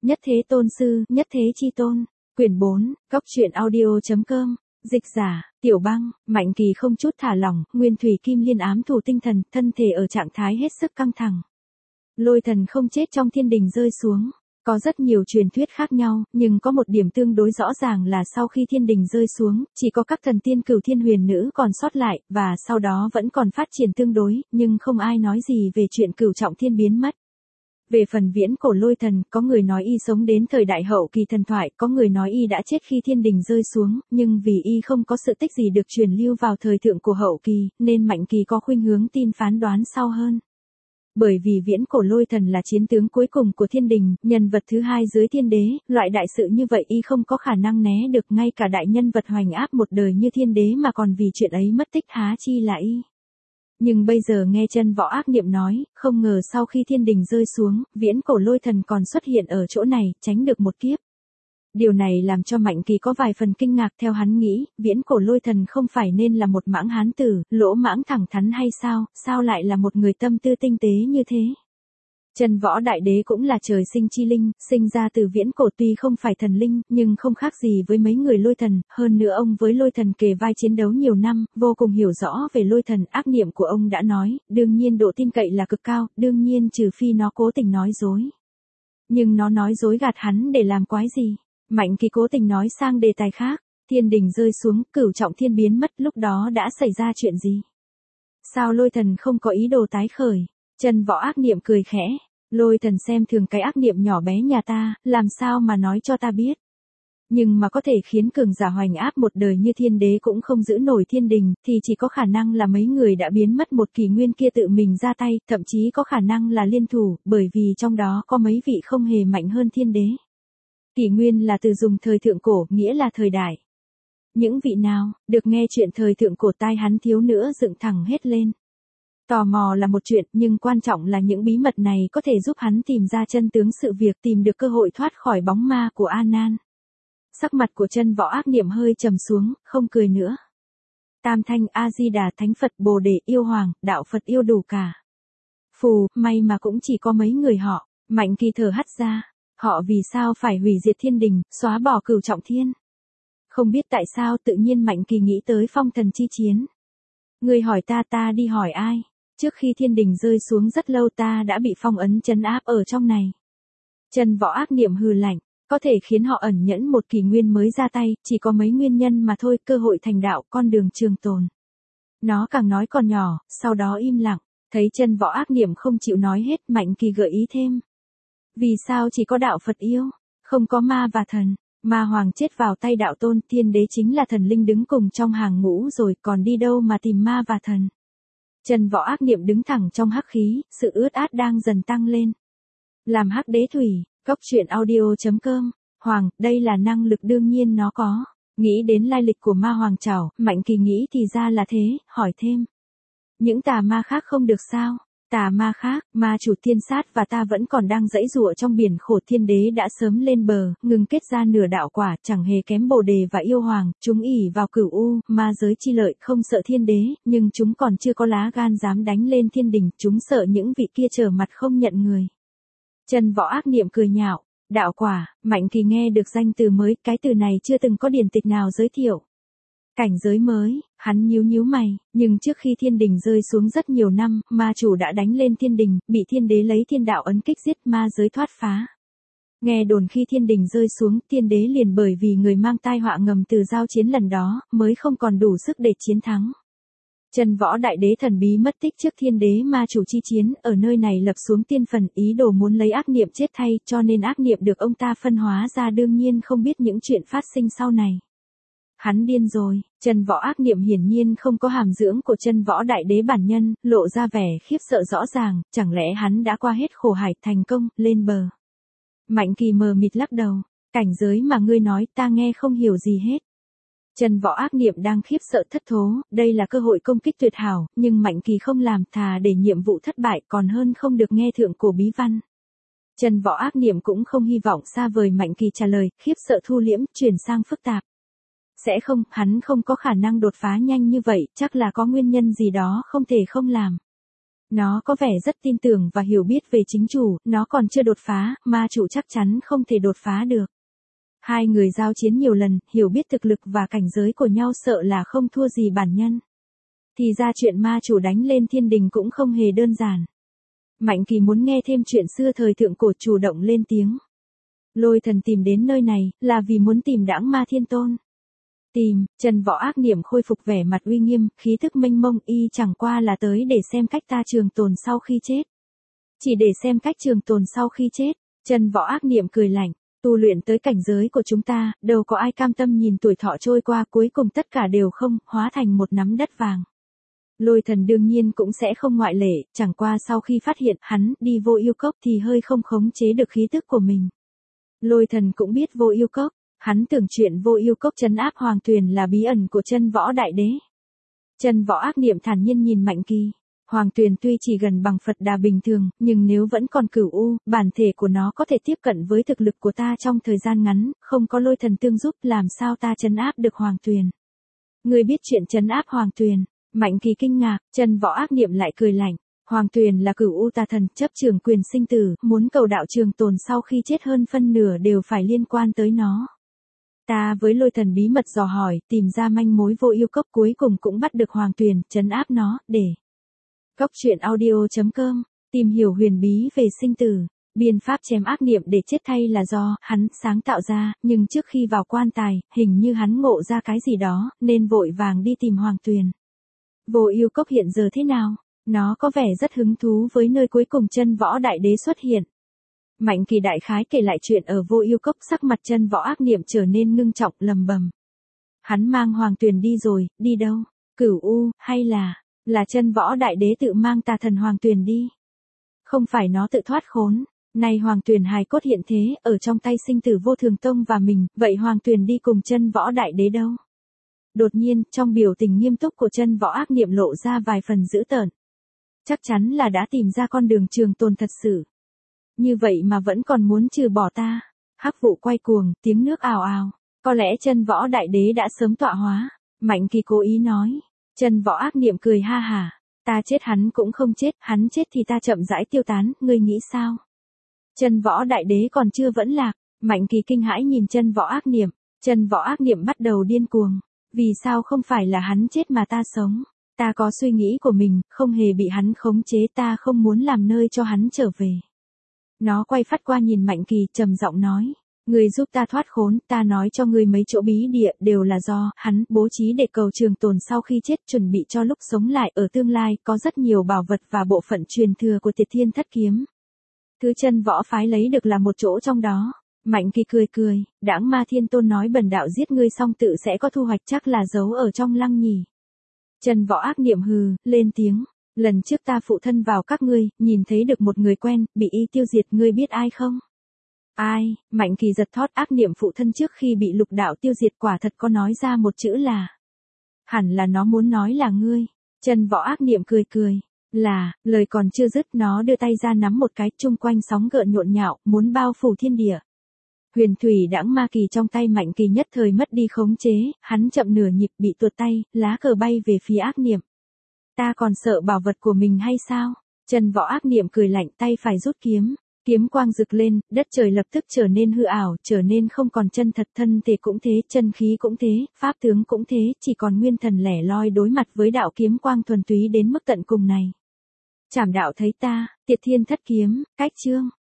Nhất thế tôn sư, nhất thế chi tôn. Quyển 4, Cốc truyện audio.com. Dịch giả, Tiểu Băng. Mạnh Kỳ không chút thả lỏng, nguyên thủy kim liên ám thủ tinh thần, thân thể ở trạng thái hết sức căng thẳng. Lôi thần không chết trong thiên đình rơi xuống. Có rất nhiều truyền thuyết khác nhau, nhưng có một điểm tương đối rõ ràng là sau khi thiên đình rơi xuống, chỉ có các thần tiên cửu thiên huyền nữ còn sót lại, và sau đó vẫn còn phát triển tương đối, nhưng không ai nói gì về chuyện cửu trọng thiên biến mất. Về phần viễn cổ lôi thần, có người nói y sống đến thời đại hậu kỳ thần thoại, có người nói y đã chết khi thiên đình rơi xuống, nhưng vì y không có sự tích gì được truyền lưu vào thời thượng của hậu kỳ, nên Mạnh Kỳ có khuynh hướng tin phán đoán sau hơn. Bởi vì viễn cổ lôi thần là chiến tướng cuối cùng của thiên đình, nhân vật thứ hai dưới thiên đế, loại đại sự như vậy y không có khả năng né được, ngay cả đại nhân vật hoành áp một đời như thiên đế mà còn vì chuyện ấy mất tích há chi là y. Nhưng bây giờ nghe Chân Võ Ác Niệm nói, không ngờ sau khi thiên đình rơi xuống, viễn cổ lôi thần còn xuất hiện ở chỗ này, tránh được một kiếp. Điều này làm cho Mạnh Kỳ có vài phần kinh ngạc, theo hắn nghĩ, viễn cổ lôi thần không phải nên là một mãng hán tử, lỗ mãng thẳng thắn hay sao lại là một người tâm tư tinh tế như thế. Chân Võ Đại Đế cũng là trời sinh chi linh, sinh ra từ viễn cổ, tuy không phải thần linh, nhưng không khác gì với mấy người lôi thần, hơn nữa ông với lôi thần kề vai chiến đấu nhiều năm, vô cùng hiểu rõ về lôi thần. Ác niệm của ông đã nói, đương nhiên độ tin cậy là cực cao, đương nhiên trừ phi nó cố tình nói dối. Nhưng nó nói dối gạt hắn để làm quái gì? Mạnh Kỳ cố tình nói sang đề tài khác, thiên đình rơi xuống, cửu trọng thiên biến mất, lúc đó đã xảy ra chuyện gì? Sao lôi thần không có ý đồ tái khởi? Chân Võ Ác Niệm cười khẽ, lôi thần xem thường cái ác niệm nhỏ bé nhà ta, làm sao mà nói cho ta biết. Nhưng mà có thể khiến cường giả hoành áp một đời như thiên đế cũng không giữ nổi thiên đình, thì chỉ có khả năng là mấy người đã biến mất một kỷ nguyên kia tự mình ra tay, thậm chí có khả năng là liên thủ, bởi vì trong đó có mấy vị không hề mạnh hơn thiên đế. Kỷ nguyên là từ dùng thời thượng cổ, nghĩa là thời đại. Những vị nào, được nghe chuyện thời thượng cổ tai hắn thiếu nữa dựng thẳng hết lên. Tò mò là một chuyện, nhưng quan trọng là những bí mật này có thể giúp hắn tìm ra chân tướng sự việc, tìm được cơ hội thoát khỏi bóng ma của A Nan. Sắc mặt của Chân Võ Ác Niệm hơi trầm xuống, không cười nữa. Tam Thanh, A Di Đà, Thánh Phật, Bồ Đề, Yêu Hoàng, Đạo Phật yêu đủ cả. Phù, may mà cũng chỉ có mấy người họ. Mạnh Kỳ thở hắt ra. Họ vì sao phải hủy diệt thiên đình, xóa bỏ cửu trọng thiên? Không biết tại sao tự nhiên Mạnh Kỳ nghĩ tới phong thần chi chiến. Người hỏi ta đi hỏi ai? Trước khi thiên đình rơi xuống rất lâu ta đã bị phong ấn trấn áp ở trong này. Chân Võ Ác Niệm hừ lạnh, có thể khiến họ ẩn nhẫn một kỷ nguyên mới ra tay, chỉ có mấy nguyên nhân mà thôi, cơ hội thành đạo, con đường trường tồn. Nó càng nói còn nhỏ, sau đó im lặng, thấy Chân Võ Ác Niệm không chịu nói hết, Mạnh Kỳ gợi ý thêm. Vì sao chỉ có đạo Phật yêu, không có ma và thần? Ma hoàng chết vào tay đạo tôn, thiên đế chính là thần linh đứng cùng trong hàng ngũ rồi, còn đi đâu mà tìm ma và thần? Chân Võ Ác Niệm đứng thẳng trong hắc khí, sự ướt át đang dần tăng lên. Làm hắc đế thủy, Cốc truyện audio.com. Hoàng, đây là năng lực đương nhiên nó có. Nghĩ đến lai lịch của ma hoàng trảo, Mạnh Kỳ nghĩ thì ra là thế, hỏi thêm. Những tà ma khác không được sao? Tà ma khác, ma chủ thiên sát và ta vẫn còn đang giãy giụa trong biển khổ, thiên đế đã sớm lên bờ, ngừng kết ra nửa đạo quả, chẳng hề kém Bồ Đề và Yêu Hoàng, chúng ỷ vào cửu u, ma giới chi lợi, không sợ thiên đế, nhưng chúng còn chưa có lá gan dám đánh lên thiên đình, chúng sợ những vị kia trở mặt không nhận người. Chân Võ Ác Niệm cười nhạo, đạo quả. Mạnh Kỳ nghe được danh từ mới, cái từ này chưa từng có điển tịch nào giới thiệu. Cảnh giới mới, hắn nhíu mày, nhưng trước khi thiên đình rơi xuống rất nhiều năm, ma chủ đã đánh lên thiên đình, bị thiên đế lấy thiên đạo ấn kích giết, ma giới thoát phá. Nghe đồn khi thiên đình rơi xuống, thiên đế liền bởi vì người mang tai họa ngầm từ giao chiến lần đó, mới không còn đủ sức để chiến thắng. Chân Võ Đại Đế thần bí mất tích trước thiên đế ma chủ chi chiến, ở nơi này lập xuống tiên phần, ý đồ muốn lấy ác niệm chết thay, cho nên ác niệm được ông ta phân hóa ra, đương nhiên không biết những chuyện phát sinh sau này. Hắn điên rồi. Chân Võ Ác Niệm hiển nhiên không có hàm dưỡng của Chân Võ Đại Đế bản nhân, lộ ra vẻ khiếp sợ rõ ràng, chẳng lẽ hắn đã qua hết khổ hải, thành công, lên bờ. Mạnh Kỳ mờ mịt lắc đầu, cảnh giới mà ngươi nói ta nghe không hiểu gì hết. Chân Võ Ác Niệm đang khiếp sợ thất thố, đây là cơ hội công kích tuyệt hảo, nhưng Mạnh Kỳ không làm, thà để nhiệm vụ thất bại còn hơn không được nghe thượng cổ bí văn. Chân Võ Ác Niệm cũng không hy vọng xa vời Mạnh Kỳ trả lời, khiếp sợ thu liễm, chuyển sang phức tạp. Sẽ không, hắn không có khả năng đột phá nhanh như vậy, chắc là có nguyên nhân gì đó không thể không làm. Nó có vẻ rất tin tưởng và hiểu biết về chính chủ, nó còn chưa đột phá, ma chủ chắc chắn không thể đột phá được. Hai người giao chiến nhiều lần, hiểu biết thực lực và cảnh giới của nhau sợ là không thua gì bản nhân. Thì ra chuyện ma chủ đánh lên thiên đình cũng không hề đơn giản. Mạnh Kỳ muốn nghe thêm chuyện xưa thời thượng cổ, chủ động lên tiếng. Lôi Thần tìm đến nơi này, là vì muốn tìm Đãng Ma Thiên Tôn. Tìm, Trần Võ Ác Niệm khôi phục vẻ mặt uy nghiêm, khí thức mênh mông, y chẳng qua là tới để xem cách ta trường tồn sau khi chết. Chỉ để xem cách trường tồn sau khi chết. Trần Võ Ác Niệm cười lạnh, tu luyện tới cảnh giới của chúng ta, đâu có ai cam tâm nhìn tuổi thọ trôi qua, cuối cùng tất cả đều không, hóa thành một nắm đất vàng. Lôi Thần đương nhiên cũng sẽ không ngoại lệ, chẳng qua sau khi phát hiện hắn đi Vô Yêu Cốc thì hơi không khống chế được khí tức của mình. Lôi Thần cũng biết Vô Yêu Cốc, hắn tưởng chuyện Vô Yêu Cốc trấn áp Hoàng Tuyền là bí ẩn của Chân Võ Đại Đế. Chân Võ Ác Niệm thản nhiên nhìn Mạnh Kỳ. Hoàng Tuyền tuy chỉ gần bằng Phật Đà bình thường, nhưng nếu vẫn còn cửu u, bản thể của nó có thể tiếp cận với thực lực của ta trong thời gian ngắn, không có Lôi Thần tương giúp làm sao ta trấn áp được Hoàng Tuyền. Ngươi biết chuyện trấn áp Hoàng Tuyền? Mạnh Kỳ kinh ngạc, Chân Võ Ác Niệm lại cười lạnh. Hoàng Tuyền là cửu u tà thần, chấp trường quyền sinh tử, muốn cầu đạo trường tồn sau khi chết hơn phân nửa đều phải liên quan tới nó. Ta với Lôi Thần bí mật dò hỏi, tìm ra manh mối Vô Yêu Cốc, cuối cùng cũng bắt được Hoàng Tuyền, trấn áp nó, để. Cốc truyện audio.com, tìm hiểu huyền bí về sinh tử. Biên pháp chém ác niệm để chết thay là do hắn sáng tạo ra, nhưng trước khi vào quan tài, hình như hắn ngộ ra cái gì đó, nên vội vàng đi tìm Hoàng Tuyền. Vô Yêu Cốc hiện giờ thế nào? Nó có vẻ rất hứng thú với nơi cuối cùng Chân Võ Đại Đế xuất hiện. Mạnh Kỳ đại khái kể lại chuyện ở Vô Yêu Cốc, sắc mặt Chân Võ Ác Niệm trở nên ngưng trọng, lầm bầm. Hắn mang Hoàng Tuyền đi rồi, đi đâu? Cửu U, hay là Chân Võ Đại Đế tự mang tà thần Hoàng Tuyền đi? Không phải nó tự thoát khốn. Nay Hoàng Tuyền hài cốt hiện thế, ở trong tay Sinh Tử Vô Thường Tông và mình, vậy Hoàng Tuyền đi cùng Chân Võ Đại Đế đâu? Đột nhiên, trong biểu tình nghiêm túc của Chân Võ Ác Niệm lộ ra vài phần dữ tợn. Chắc chắn là đã tìm ra con đường trường tồn thật sự. Như vậy mà vẫn còn muốn trừ bỏ ta. Hắc vụ quay cuồng, tiếng nước ào ào. Có lẽ Chân Võ Đại Đế đã sớm tọa hóa. Mạnh Kỳ cố ý nói. Chân Võ Ác Niệm cười ha hả. Ta chết hắn cũng không chết, hắn chết thì ta chậm rãi tiêu tán, ngươi nghĩ sao? Chân Võ Đại Đế còn chưa vẫn lạc. Mạnh Kỳ kinh hãi nhìn Chân Võ Ác Niệm. Chân Võ Ác Niệm bắt đầu điên cuồng. Vì sao không phải là hắn chết mà ta sống? Ta có suy nghĩ của mình, không hề bị hắn khống chế, ta không muốn làm nơi cho hắn trở về. Nó quay phát qua nhìn Mạnh Kỳ, trầm giọng nói. Ngươi giúp ta thoát khốn, ta nói cho ngươi mấy chỗ bí địa đều là do hắn bố trí để cầu trường tồn sau khi chết, chuẩn bị cho lúc sống lại ở tương lai, có rất nhiều bảo vật và bộ phận truyền thừa của Tiệt Thiên Thất Kiếm. Thứ Chân Võ phái lấy được là một chỗ trong đó. Mạnh Kỳ cười cười, Đãng Ma Thiên Tôn nói bần đạo giết ngươi xong tự sẽ có thu hoạch, chắc là giấu ở trong lăng nhỉ. Chân Võ Ác Niệm hừ, lên tiếng. Lần trước ta phụ thân vào các ngươi, nhìn thấy được một người quen, bị y tiêu diệt, ngươi biết ai không? Ai? Mạnh Kỳ giật thót, Ác Niệm phụ thân trước khi bị Lục Đạo tiêu diệt quả thật có nói ra một chữ là. Hẳn là nó muốn nói là ngươi. Chân Võ Ác Niệm cười cười. Là, lời còn chưa dứt, nó đưa tay ra nắm một cái, chung quanh sóng gợn nhộn nhạo, muốn bao phủ thiên địa. Huyền thủy đãng ma kỳ trong tay Mạnh Kỳ nhất thời mất đi khống chế, hắn chậm nửa nhịp bị tuột tay, lá cờ bay về phía Ác Niệm. Ta còn sợ bảo vật của mình hay sao? Chân Võ Ác Niệm cười lạnh, tay phải rút kiếm. Kiếm quang rực lên, đất trời lập tức trở nên hư ảo, trở nên không còn chân thật, thân thể cũng thế, chân khí cũng thế, pháp tướng cũng thế, chỉ còn nguyên thần lẻ loi đối mặt với đạo kiếm quang thuần túy đến mức tận cùng này. Trảm đạo thấy ta, Tiệt Thiên Thất Kiếm, cách chương.